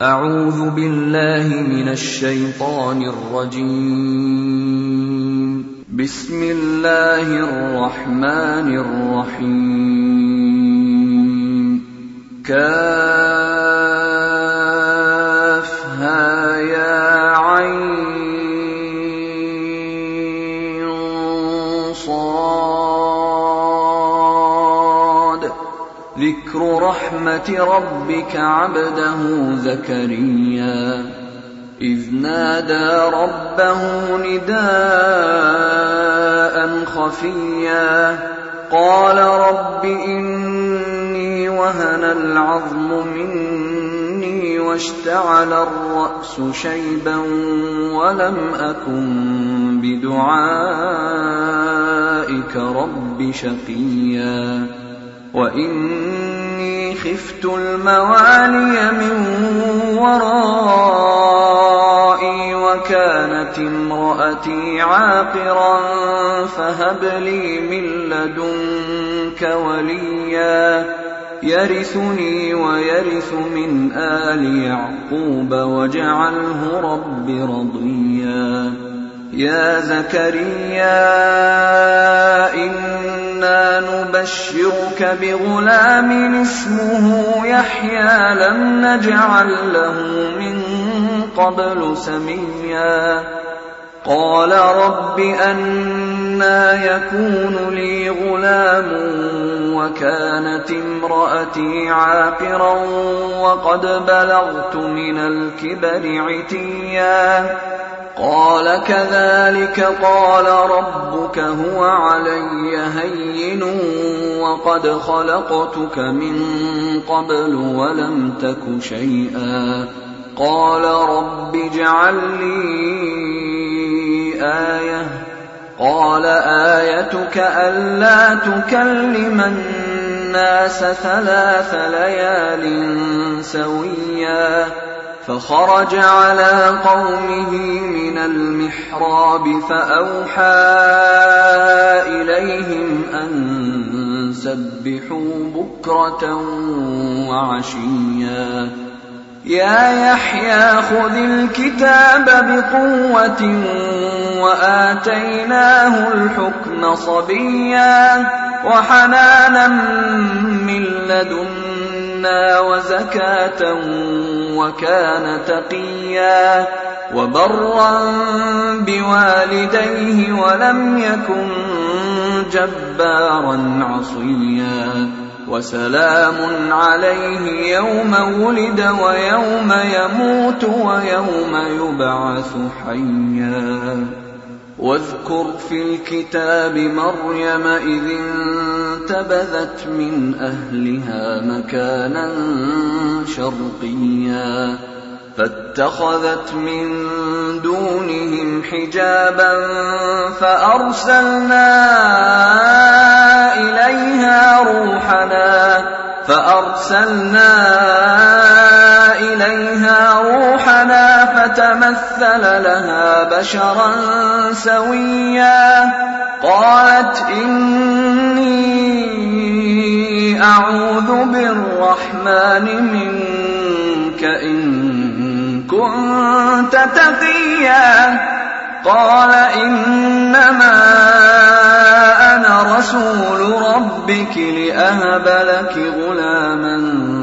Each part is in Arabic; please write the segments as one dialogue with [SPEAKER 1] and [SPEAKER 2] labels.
[SPEAKER 1] أعوذ بالله من الشيطان الرجيم. بسم الله الرحمن الرحيم. كافها يا عين صاد. ذكر رحمة ربك عبده زكريا إذ نادى ربه نداء خفيا قال رب إني وهن العظم مني واشتعل الرأس شيبا ولم أكن بدعائك رب شقيا وإني خفت الموالي من ورائي وكانت امرأتي عاقرا فهب لي من لدنك وليا يرثني ويرث من آل يعقوب واجعله رب رضيا. يا زكريا إنا نبشرك بغلام اسمه يحيى لم نجعل له من قبل سميا. قال رب أنى يكون لي غلام وكانت امرأتي عاقرا وقد بلغت من الكبر عتيا. قال كذلك قال ربك هو علي هين وقد خلقتك من قبل ولم تك شيئا. قال رب اجعل لي آية. قال آيتك ألا تكلم الناس 3 ليال سويا. فخرج على قومه من المحراب فأوحى إليهم أن سبحوا بكرة وعشيا. يا يحيى خذ الكتاب بقوة وآتيناه الحكم صبيا وحنانا من لدنا وزكاة وكان تقيا وبرا بوالديه ولم يكن جبارا عصيا. وسلام عليه يوم ولد ويوم يموت ويوم يبعث حيا. واذكر في الكتاب مريم إذ انتبذت من أهلها مكانا شرقيا فاتخذت من دونهم حجابا فأرسلنا إليها روحنا فتمثل لها بشرا سويا. قالت إني أعوذ بالرحمن منك إن كنت تقيا. قال إنما أنا رسول ربك لأهب لك غلاما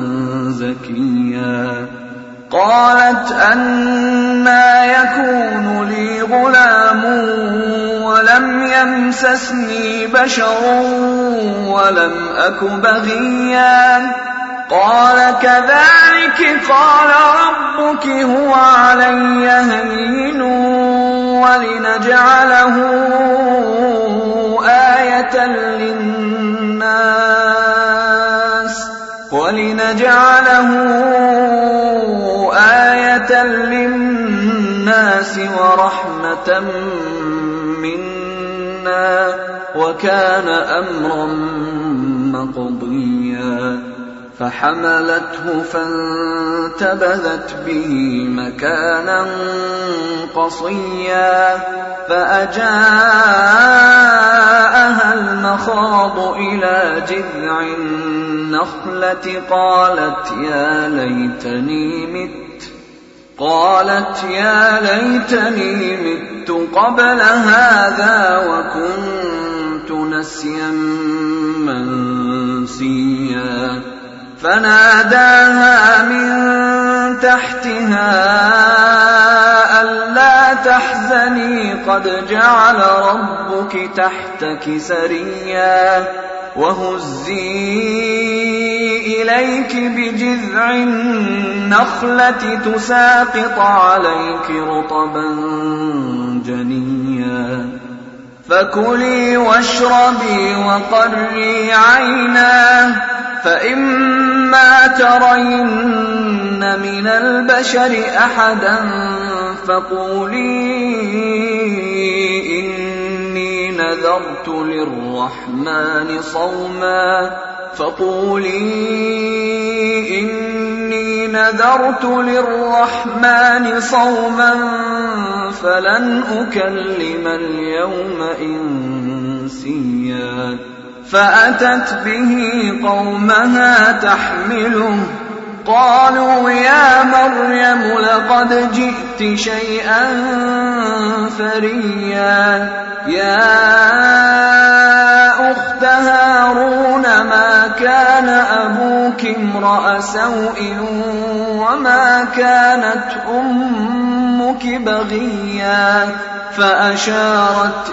[SPEAKER 1] زكيا. قالت أنى يكون لي غلام ولم يمسسني بشر ولم أك بغيا. قال كذلك قال ربك هو علي هين ولنجعله آية للناس ورحمة منا وكان أمرا مقضيا. فحملته فانتبذت به مكانا قصيا فأجاءها المخاض إلى جذع النخلة قالت يا ليتني مت قالت يا ليتني مت قبل هذا وكنت نسيا منسيا فناداها من تحتها ألا تحزني قد جعل ربك تحتك سريا وهزي إليك بجذع النخلة تساقط عليك رطبا جنيا فكلي واشربي وقري عينا فإما ترين من البشر أحدا فقولي إني نذرت للرحمن صوما فلن أكلم اليوم إنسيا فأتت به قومها تحمله قالوا يا مريم لقد جئت شيئا فريا يا أخت هارون ما كان أبوك امرأ سوء وما كانت أمك بغيا فأشارت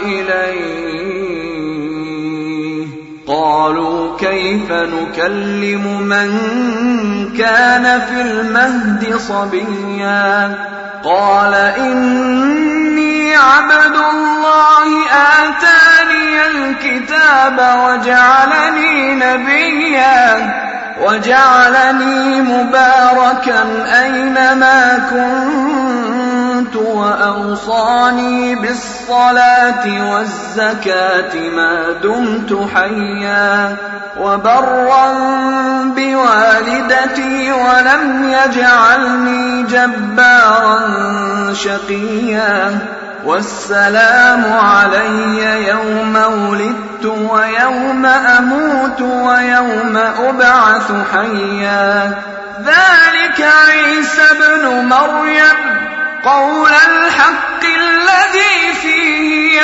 [SPEAKER 1] إليه قالوا كيف نكلم من كان في المهد صبيا قال إني عبد الله آتاني الكتاب وجعلني نبيا وجعلني مباركا أينما كنت وأوصاني بالصلاة والزكاة ما دمت حيا وبرا بوالدتي ولم يجعلني جبارا شقيا والسلام علي يوم ولدت ويوم أموت ويوم أبعث حيا ذلك عيسى ابن مريم قول الحق الذي فيه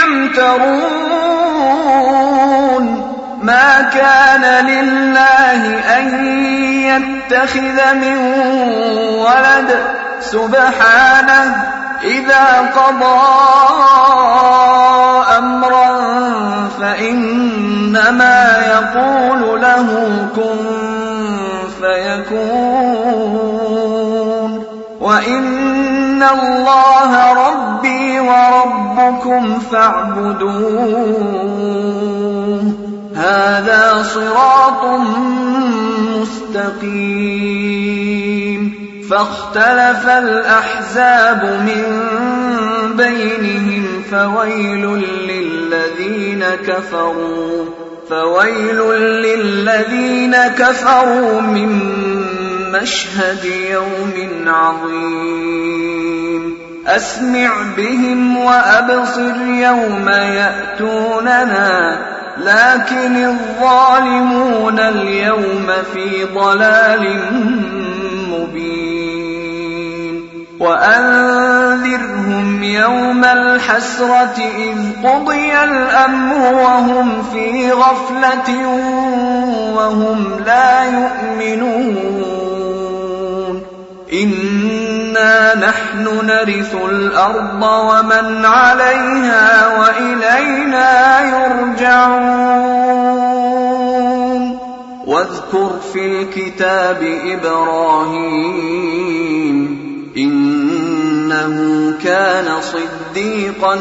[SPEAKER 1] يمترون ما كان لله أن يتخذ من ولد سبحانه إذا قضى أمرا فإنما يقول له كن فيكون وإن الله ربي وربكم فاعبدوه هذا صراط مستقيم فاختلف الأحزاب من بينهم فويل للذين كفروا من مشهد يوم عظيم أسمع بهم وأبصر يوم يأتوننا لكن الظالمون اليوم في ضلال مبين وأنذرهم يوم الحسرة إذ قضي الأمر وهم في غفلة وهم لا يؤمنون إنا نحن نرث الأرض ومن عليها وإلينا يرجعون واذكر في الكتاب إبراهيم إنه كان صديقا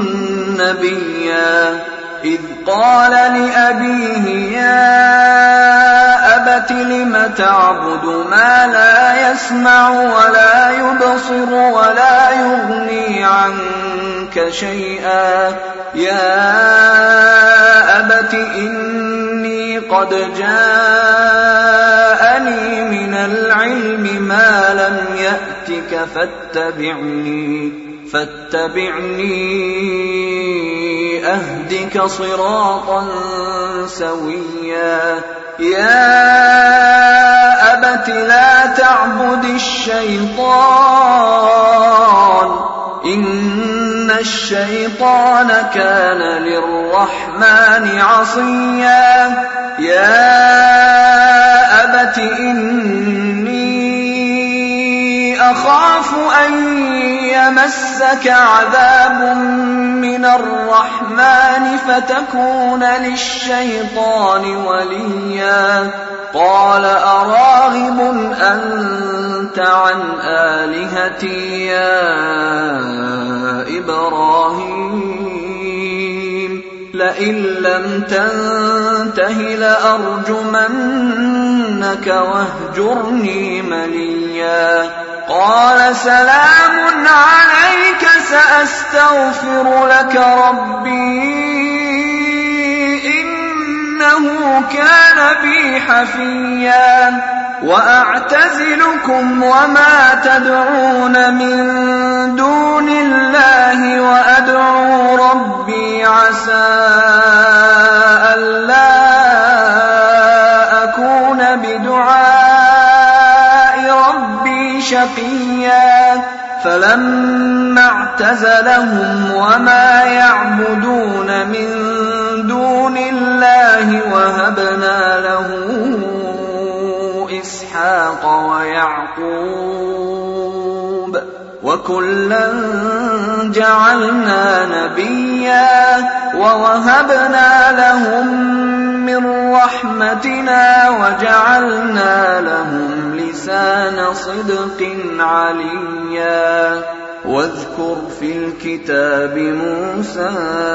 [SPEAKER 1] نبيا إذ قال لأبيه يا أبت لم تعبد ما لا يسمع ولا يبصر ولا يغني عنك شيئا يا أبت إني قد جاءني من العلم ما لم يأتك فاتبعني أهدك صراطا سويا يا أبت لا تعبد الشيطان إن الشيطان كان للرحمن عصيا يا أبت إني أخاف أن يمسك عذاب من الرحمن فتكون للشيطان وليا قال أراغب أنت عن آلهتي يا إبراهيم لئن لم تنته لأرجمنك واهجرني مليا قال سلام عليك سأستغفر لك ربي إنه كان بي حفيا وأعتزلكم وما تدعون من دون الله وأدعو ربي عسى ألا أكون بدعاء ربي شقيا فلما اعتزلهم وما يعبدون من دون الله وهبنا له إسحاق ويعقوب وكلا جعلنا نبيا ووهبنا لهم من رحمتنا وجعلنا لهم لسان صدق عليا واذكر في الكتاب موسى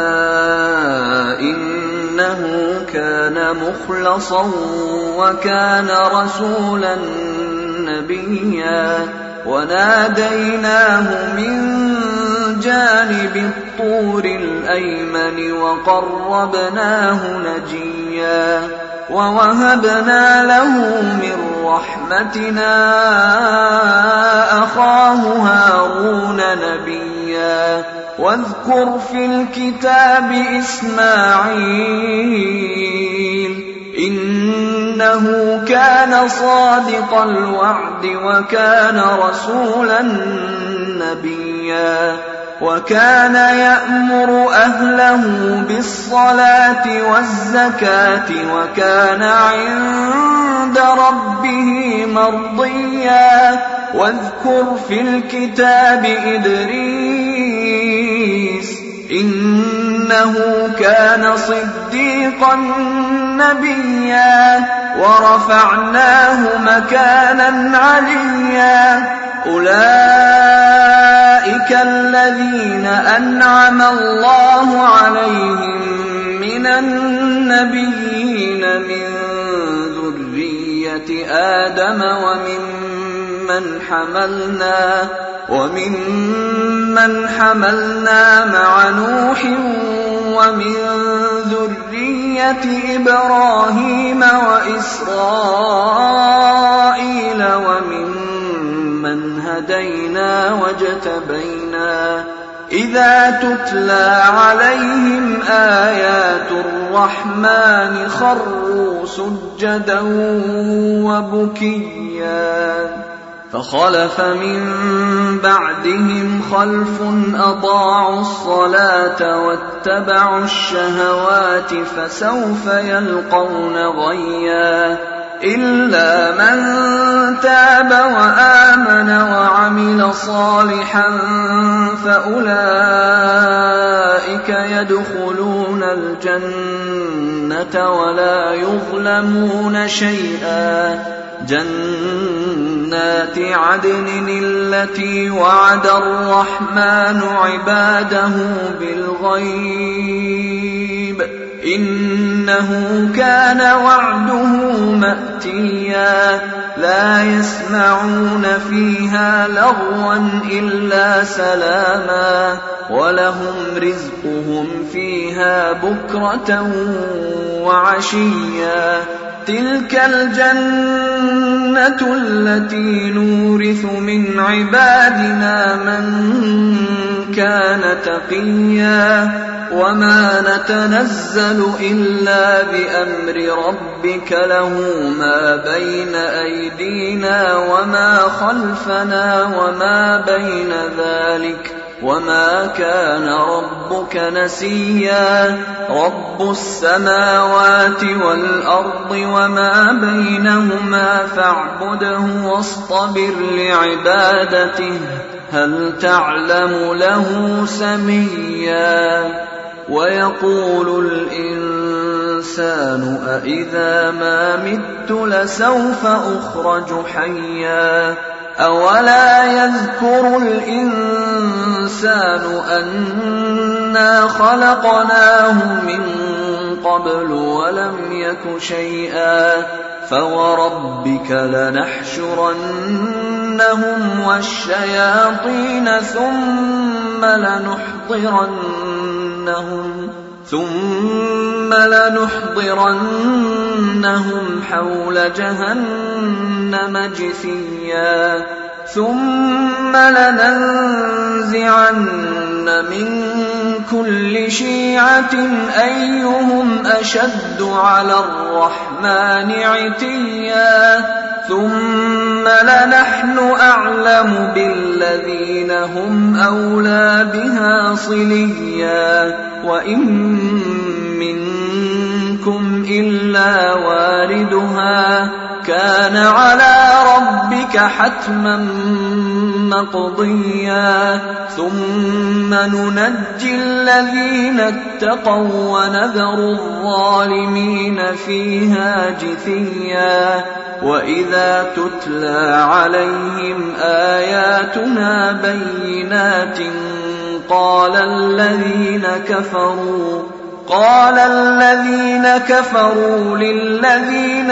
[SPEAKER 1] إنه كان مخلصا وكان رسولا نبيا وناديناه من جانب الطور الأيمن وقربناه نجيا ووهبنا له من رحمتنا أخاه هارون نبيا واذكر في الكتاب إسماعيل إنه كان صادق الوعد وكان رسولا نبيا وكان يأمر أهله بالصلاة والزكاة وكان عند ربه مرضيا واذكر في الكتاب إدريس إنه كان صديقا نبيا ورفعناه مكانا عليا أولئك الذين أنعم الله عليهم من النبيين من ذرية آدم وممن حملنا مع نوح ومن ذرية إبراهيم وإسرائيل وممن هدينا واجتبينا إذا تتلى عليهم آيات الرحمن خروا سجدا وبكيا فخلف من بعدهم خلف أضاعوا الصلاة واتبعوا الشهوات فسوف يلقون غيا إلا من تاب وآمن وعمل صالحا فأولئك يدخلون الجنة ولا يظلمون شيئا جنات عدن التي وعد الرحمن عباده بالغيب إنه كان وعده مأتيا لا يسمعون فيها لغوا إلا سلاما ولهم رزقهم فيها بكرة وعشيا تلك الجنة التي نورث من عبادنا من كان تقيا وما نتنزل إلا بأمر ربك له ما بين أيدينا وما خلفنا وما بين ذلك وما كان ربك نسيا رب السماوات والأرض وما بينهما فاعبده واصطبر لعبادته هل تعلم له سميا ويقول الإنسان أإذا ما مت لسوف أخرج حيا أولا يذكر الإنسان أنا خلقناه من قبل ولم يك شيئا فوربك لنحشرنهم والشياطين ثم لنحضرنهم حول جهنم جثيا ثم لننزعن من كل شيعة أيهم أشد على الرحمن عتيا ثم لنحن أعلم بالذين هم أولى بها صليا وإن منكم إلا واردها كان على ربك حتما مقضيا ثم ننجي الذين اتقوا ونذر الظالمين فيها جثيا وإذا تتلى عليهم آياتنا بينات قال الذين كفروا للذين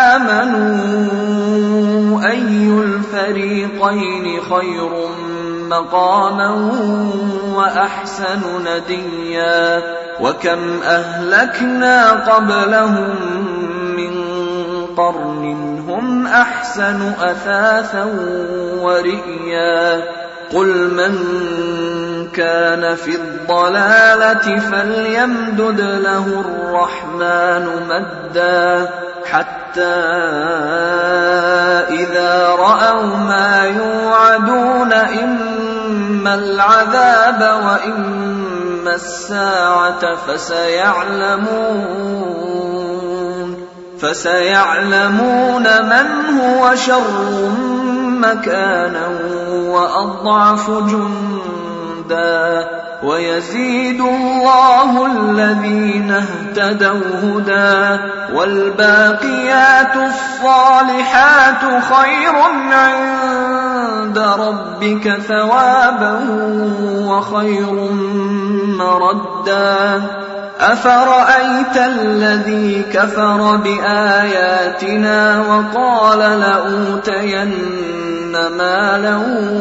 [SPEAKER 1] آمنوا أي الفريقين خير مقاما وأحسن نديا وكم أهلكنا قبلهم من قرن هم أحسن أثاثا ورئيا قل من كان في الضلالة فليمدد له الرحمن مدا حتى إذا رأوا ما يوعدون إما العذاب وإما الساعة فسيعلمون من هو شر مكانا وأضعف جندا ويزيد الله الذين اهتدوا هدى والباقيات الصالحات خير عند ربك ثوابا وخير مردا أفرأيت الذي كفر بآياتنا وقال لأوتين مالا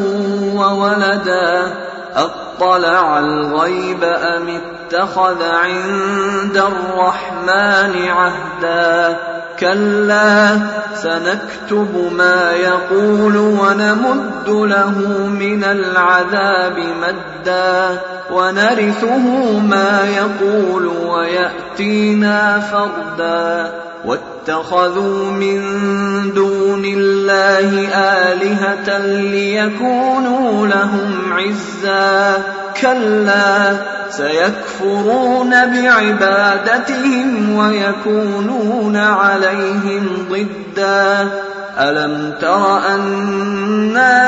[SPEAKER 1] وولدا أطلع الغيب أم اتخذ عند الرحمن عهدا كلا سنكتب ما يقول ونمد له من العذاب مدا ونرثه ما يقول ويأتينا فردا واتخذوا من دون الله آلهة ليكونوا لهم عزا كلا سيكفرون بعبادتهم ويكونون عليهم ضدا ألم تر أنا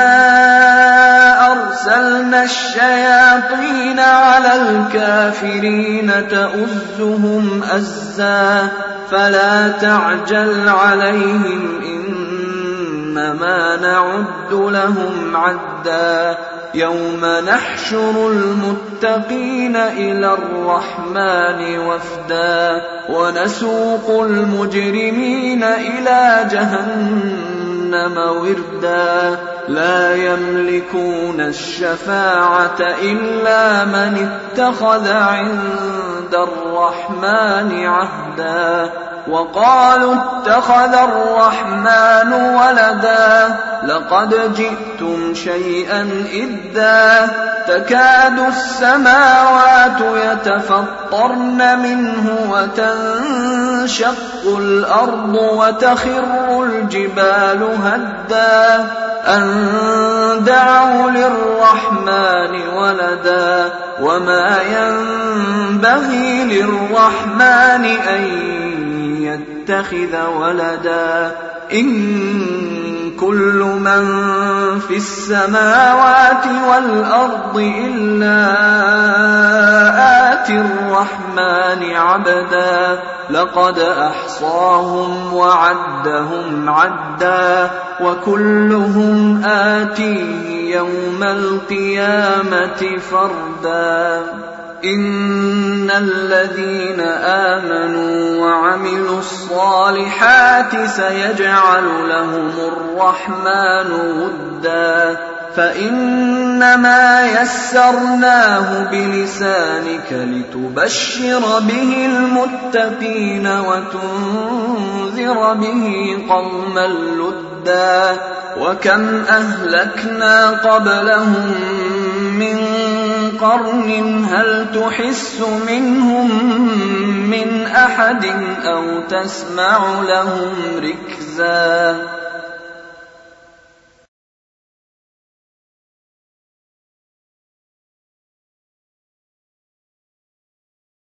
[SPEAKER 1] أرسلنا الشياطين على الكافرين تؤزهم أزا فلا تعجل عليهم إنما نعد لهم عدا يوم نحشر المتقين إلى الرحمن وفدا ونسوق المجرمين إلى جهنم وردا لا يملكون الشفاعة إلا من اتخذ عند الرحمن عهدا وقالوا اتخذ الرحمن ولدا لقد جئتم شيئا إدا تكاد السماوات يتفطرن منه وتنشق الأرض وتخر الجبال هدا أن دعوا للرحمن ولدا وما ينبغي للرحمن أن يتخذ ولدا إن كل من في السماوات والأرض إلا آتي الرحمن عبدا لقد أحصاهم وعدهم عدا وكلهم آتيه يوم القيامة فردا إن الذين آمنوا وعملوا الصالحات سيجعل لهم الرحمن ودا فإنما يسرناه بلسانك لتبشر به المتقين وتنذر به قوما لدا وكم أهلكنا قبلهم من قرن هل تحس منهم من أحد أو تسمع لهم ركزا